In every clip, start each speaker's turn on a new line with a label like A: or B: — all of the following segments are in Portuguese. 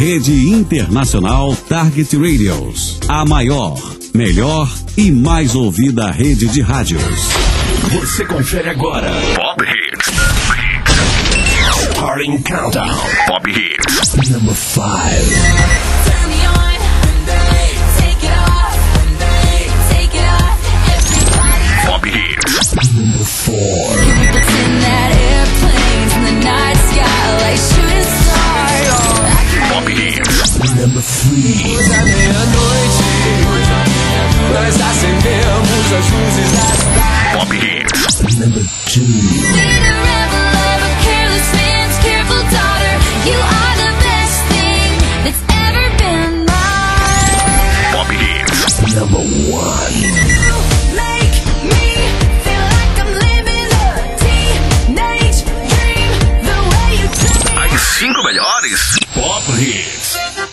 A: Rede Internacional Target Radios. A maior, melhor e mais ouvida rede de rádios.
B: Você confere agora Pop Hits. Starting Countdown. Pop Hits. Number 5. Pop Hits. Number 4. Pop Hits. Number 3.
C: Hoje à meia-noite, nós acendemos as luzes da cidade.
B: Pop Hits. Number 2. Pop Hits. Number 1. As 5 melhores Pop Hits.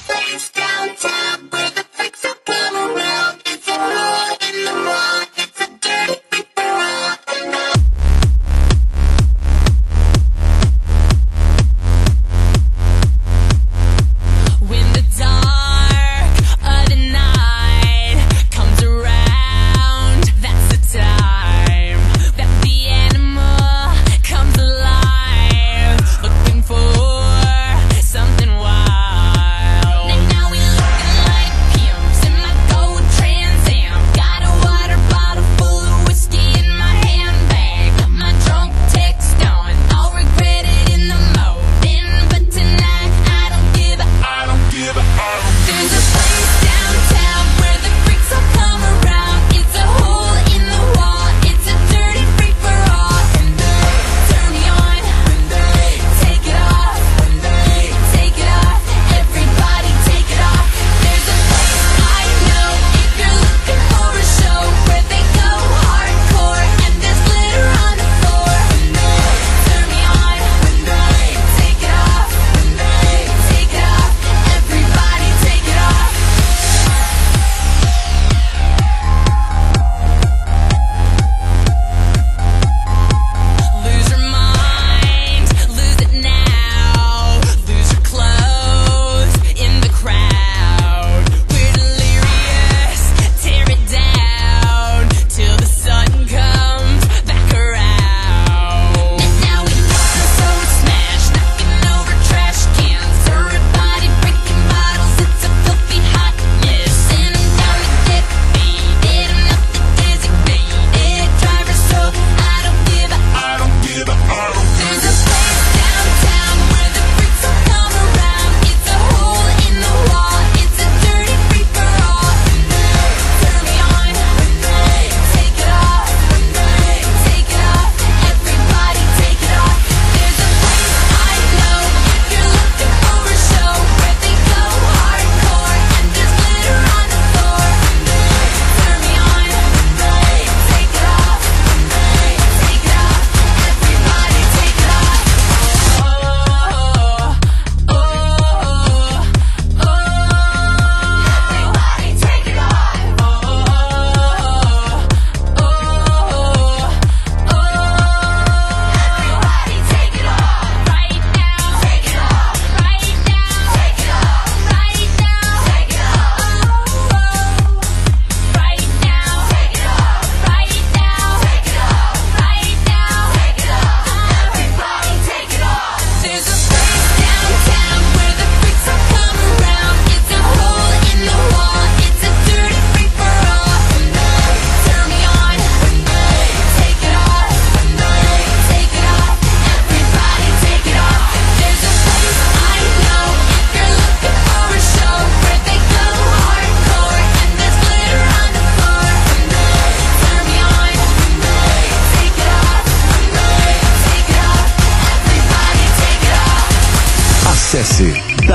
A: Acesse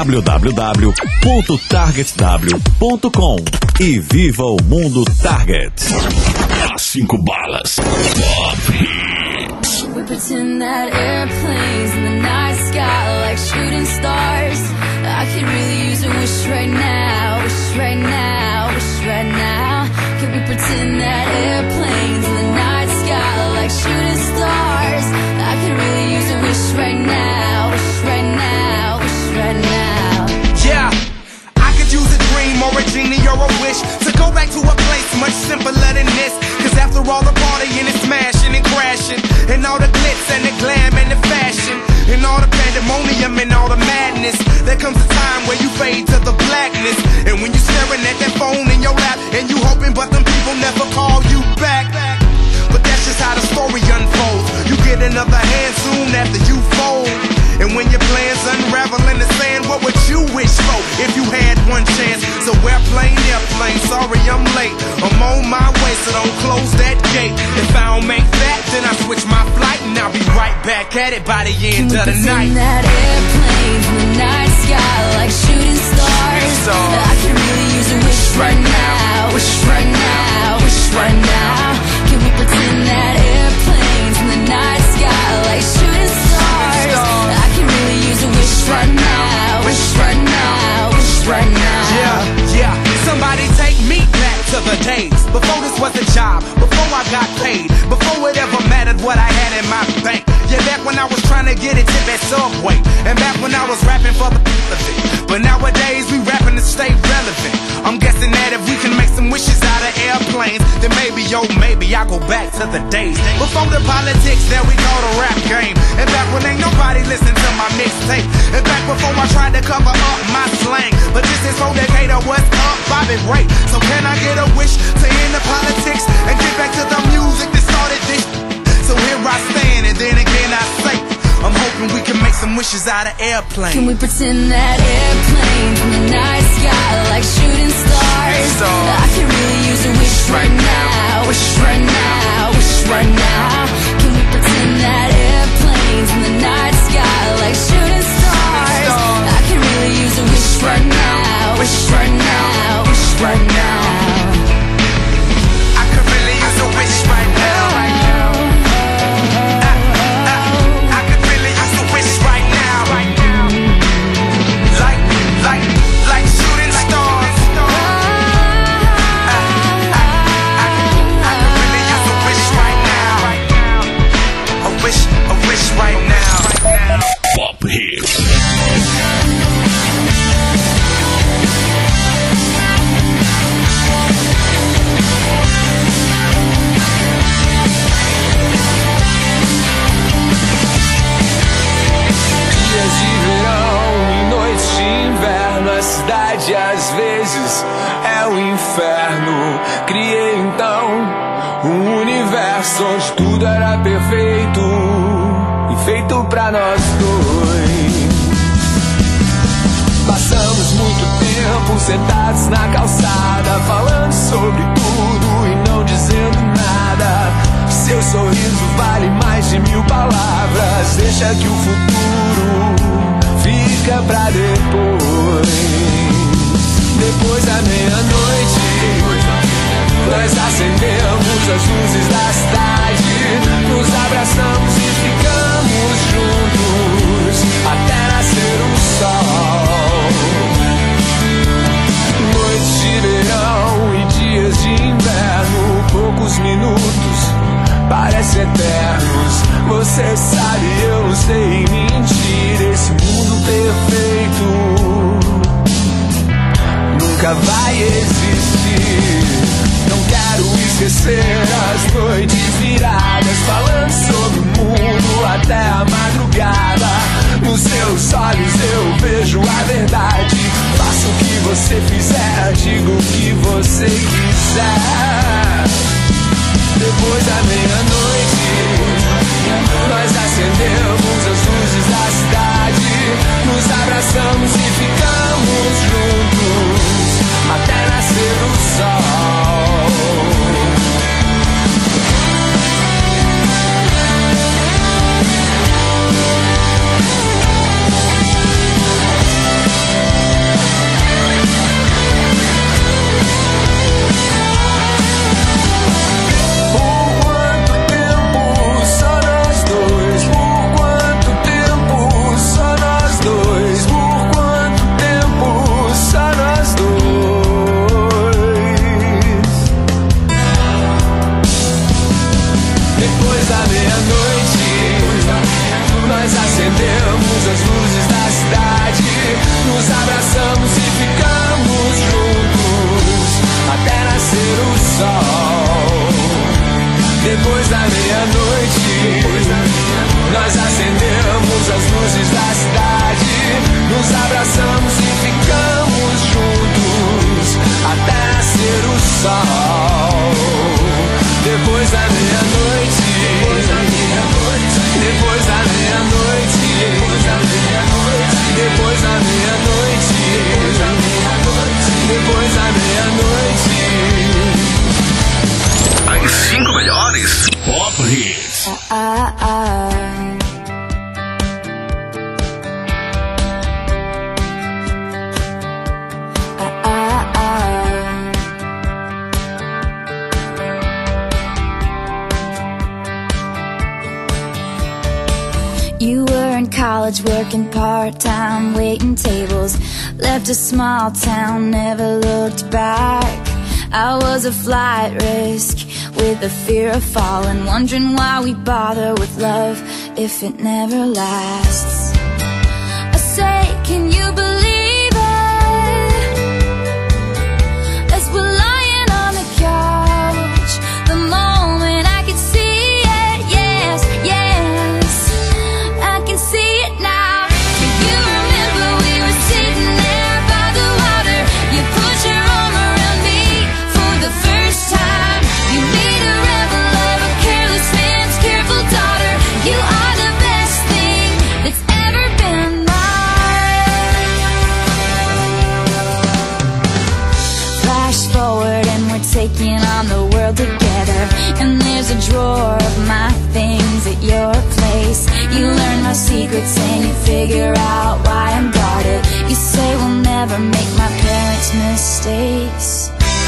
A: www.targetw.com e viva o mundo Target.
B: As 5 balas Pop Hits.
D: We pretend that airplanes in the night sky like shooting stars. I could really use a wish right now, wish right now, wish right now. Could we pretend that airplanes in the night sky like shooting stars? I could really use a wish right now, wish right now, wish right now.
C: Yeah,
E: fade to the blackness. And when you're staring at that phone in your lap, and you hoping but them people never call you back. But that's just how the story unfolds. You get another hand soon after you fold. And when your plans unravel in the sand, what would you wish for if you had one chance? So airplane, sorry I'm late. I'm on my way, so don't close that gate. If I don't make that, then I switch my flight, and I'll be right back at it by the end of the night.
D: Can we pretend that airplanes in the night sky like shooting stars? I can really use a wish right now, wish right now, wish right now. Can we pretend that airplanes in the night sky like shooting stars? I can really use a wish right now, wish right now, wish right now.
E: Yeah, somebody take me back to the days before this was a job, before I got paid, before it ever mattered what I had in my bank. Yeah, back when I was trying to get a tip at Subway, and back when I was rapping for the living. But nowadays we rapping to stay relevant. I'm guessing that if we can make some wishes out of airplanes, then maybe, oh maybe I'll go back to the days before the politics that we call the rap game. And back when ain't nobody listened to my mixtape. And back before I tried to cover up my slang. But this is for Decatur, what's up, Bobby Ray. So can I get a wish to end the politics and get back to the music that started this? So here I stand, and then again I say, I'm hoping we can make some wishes out of airplanes.
D: Can we pretend that airplanes in the night sky like shooting stars? I can really use a wish right now, wish right now, wish right now. Can we pretend that airplanes in the night sky like shooting stars? I can really use a wish right now, wish right now, wish right now.
E: I could really use a wish right now.
B: Pop Hits.
C: Dias de verão e noites de inverno, a cidade às vezes é o inferno. Criei então um universo onde tudo era perfeito e feito pra nós dois. Passamos muito tempo sentados na calçada, falando sobre tudo e não dizendo nada. Seu sorriso vale mais de 1000 palavras. Deixa que o futuro fica pra depois. Depois da meia-noite, nós acendemos as luzes da cidade, nos abraçamos e ficamos juntos até nascer o sol. Noites de verão e dias de inverno, poucos minutos parecem eternos. Você sabe, eu não sei mentir. Esse mundo perfeito nunca vai existir. Não quero esquecer as noites viradas, falando sobre o mundo até a madrugada. Nos seus olhos eu vejo a verdade. Faça o que você fizer, diga o que você quiser. Depois da meia-noite, nós acendemos as luzes da cidade, nos abraçamos e ficamos juntos até nascer o sol. Nós acendemos as luzes da cidade, nos abraçamos e ficamos juntos até nascer o sol. Depois da meia-noite, nós acendemos as luzes da cidade, nos abraçamos e ficamos sol. Depois da meia-noite, depois da meia-noite, depois da meia-noite, depois da meia-noite.
B: As 5 melhores Pop Hits.
D: You were in college working part-time, waiting tables. Left a small town, never looked back. I was a flight risk with the fear of falling, wondering why we bother with love if it never lasts. I say, can you believe it? As we're lying on the couch, the moment I could see it, yes, yes, I can see it now. Do you remember we were sitting there by the water? You put your arm around me for the first time. You made a rebel of a careless man's careful daughter. You are the best thing that's ever been mine. Flash forward and we're taking on the world together. And there's a drawer of my things at your place. You learn my secrets and you figure out why I'm guarded. You say we'll never make my parents' mistakes.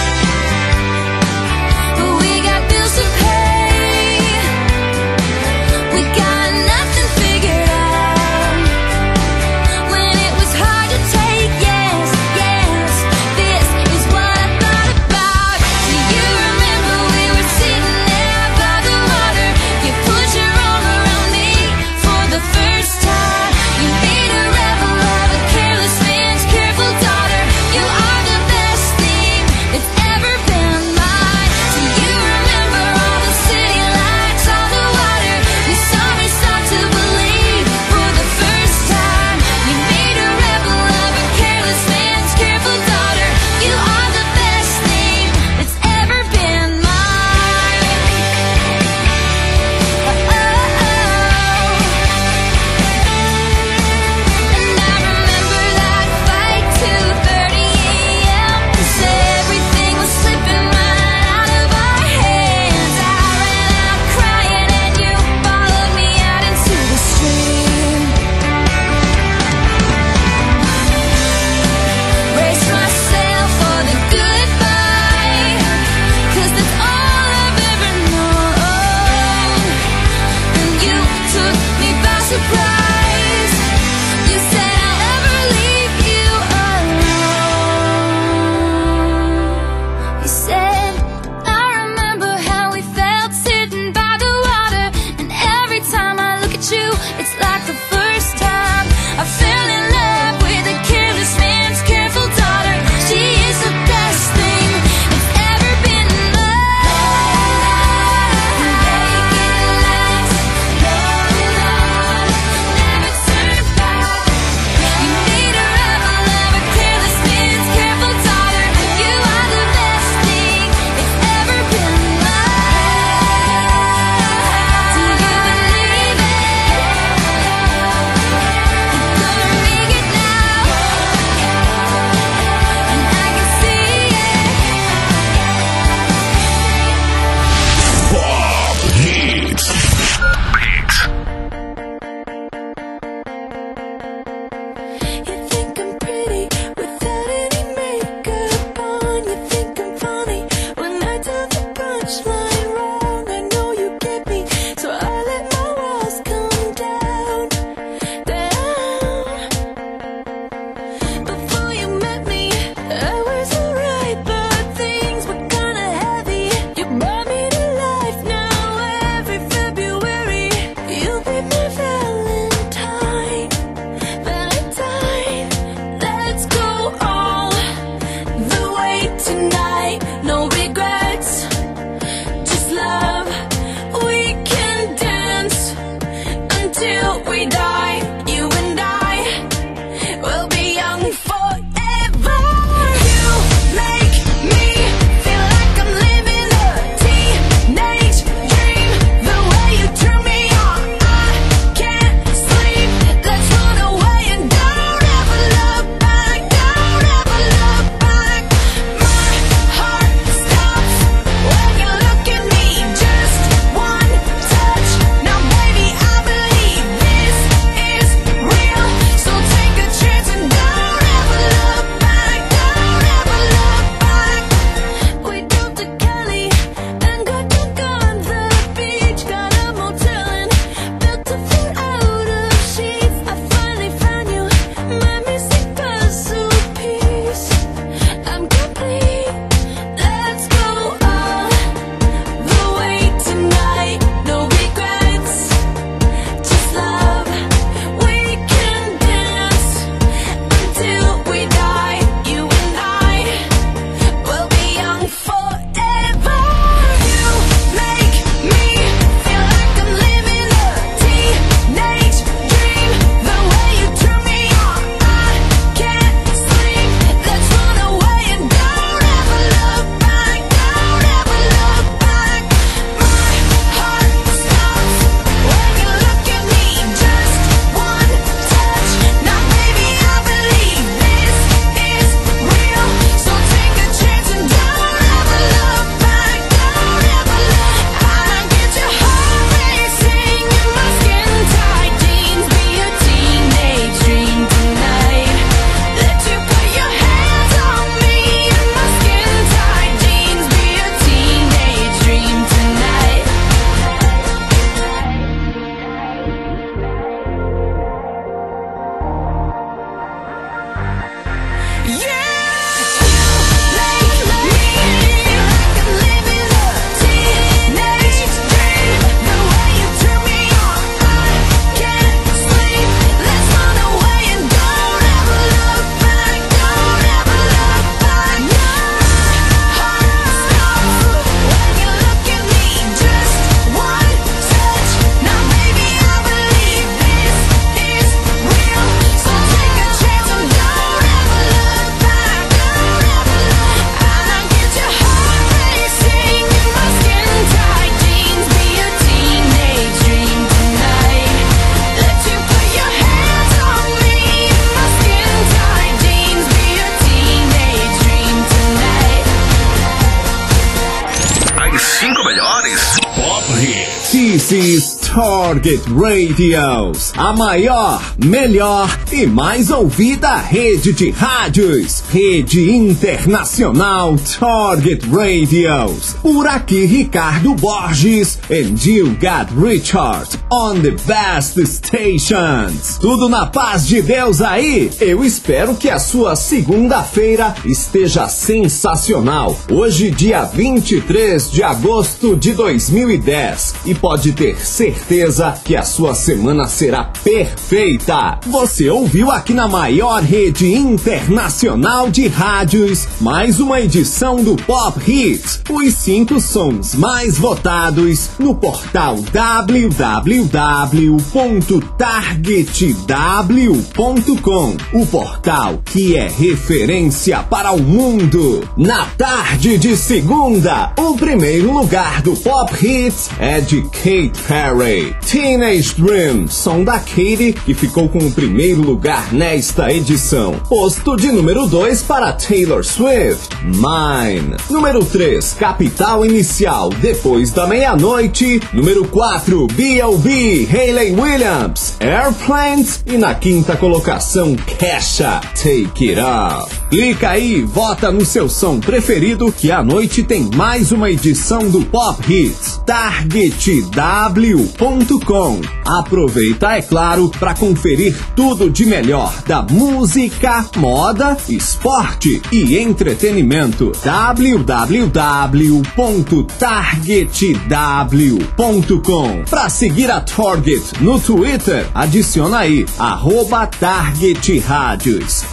D: But we got bills to pay. We got nothing figured out. When it was hard to take, yes, yes, this is what I thought about. Do you remember we were sitting there by the water? You put your arm around me for the first time. You made a rebel of a careless man's careful daughter. You are the best thing that's ever been mine. Do you remember all the city lights on the water? You saw me start to believe for the first time. You made a rebel of a careless man's careful daughter. You are the best thing that's ever been mine. And I remember that fight 2:30 a.m. Said everything was slipping right out of our hands. I ran out crying and you followed me out into the street. Brace myself for the goodbye, 'cause that's all I've ever known. And you took me by surprise. You said I'll never leave you alone. You said, I remember how we felt sitting by the water. And every time I look at you, it's like the first time I fell in love with a careless man's careful daughter. She is the best thing that's ever been mine. Making lights, long, long, never turn back. You made a rebel of a careless man's careful daughter. You are the best thing that's ever been mine. Do you believe it? You're gonna make it now. And I can see
B: Pop Hits.
D: You think I'm pretty without any makeup on. You think I'm funny when I tell the punchline wrong. I know you get me, so I let my walls come down, down. Before you met me, I was alright, but things were kinda heavy. You brought me to life now every February. You'll be my Valentine, Valentine. Let's go all the way tonight. No regrets, just love. We can dance until we die. You and I will be young forever. You make me feel like
F: is Target Radios, a maior, melhor e mais ouvida rede de rádios, rede internacional Target Radios. Por aqui Ricardo Borges and you got Richard on the best stations. Tudo na paz de Deus aí? Eu espero que a sua segunda-feira esteja sensacional. Hoje, dia 23 de agosto de 2010, e pode ter certeza que a sua semana será perfeita. Você ouviu aqui na maior rede internacional de rádios mais uma edição do Pop Hits, os 5 sons mais votados no portal www.targetw.com, o portal que é referência para o mundo. Na tarde de segunda, o primeiro lugar do Pop Hits é de Katy Perry, Teenage Dream, som da Katy, que ficou com o primeiro lugar nesta edição. Posto de número 2 para Taylor Swift, Mine. Número 3, Capital Inicial, Depois da Meia-Noite. Número 4, B.O.B., Hayley Williams, Airplanes. E na quinta colocação, Kesha, Take It Off. Clica aí, vota no seu som preferido, que à noite tem mais uma edição do Pop Hits. TargetW.com. Aproveita, é claro, para conferir tudo de melhor da música, moda, esporte e entretenimento. www.targetw.com. Para seguir a Target no Twitter, adiciona aí @TargetRádios,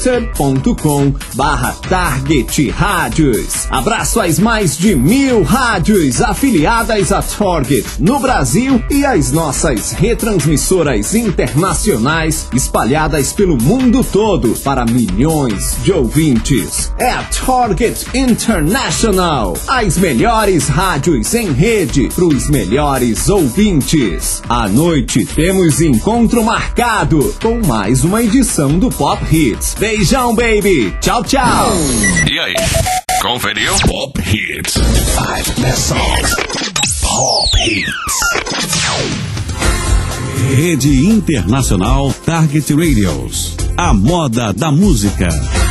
F: twitter.com/TargetRádios. Abraço às mais de 1000 rádios afiliadas a Target no Brasil e às nossas retransmissoras internacionais espalhadas pelo mundo todo para milhões de ouvintes. É a Target International, as melhores rádios em rede para os melhores ouvintes. À noite temos encontro marcado com mais uma edição do Pop Hits. Beijão, baby! Tchau, tchau!
B: E aí? Conferiu? Pop Hits. 5 best songs. Pop Hits.
A: Rede Internacional Target Radios. A moda da música.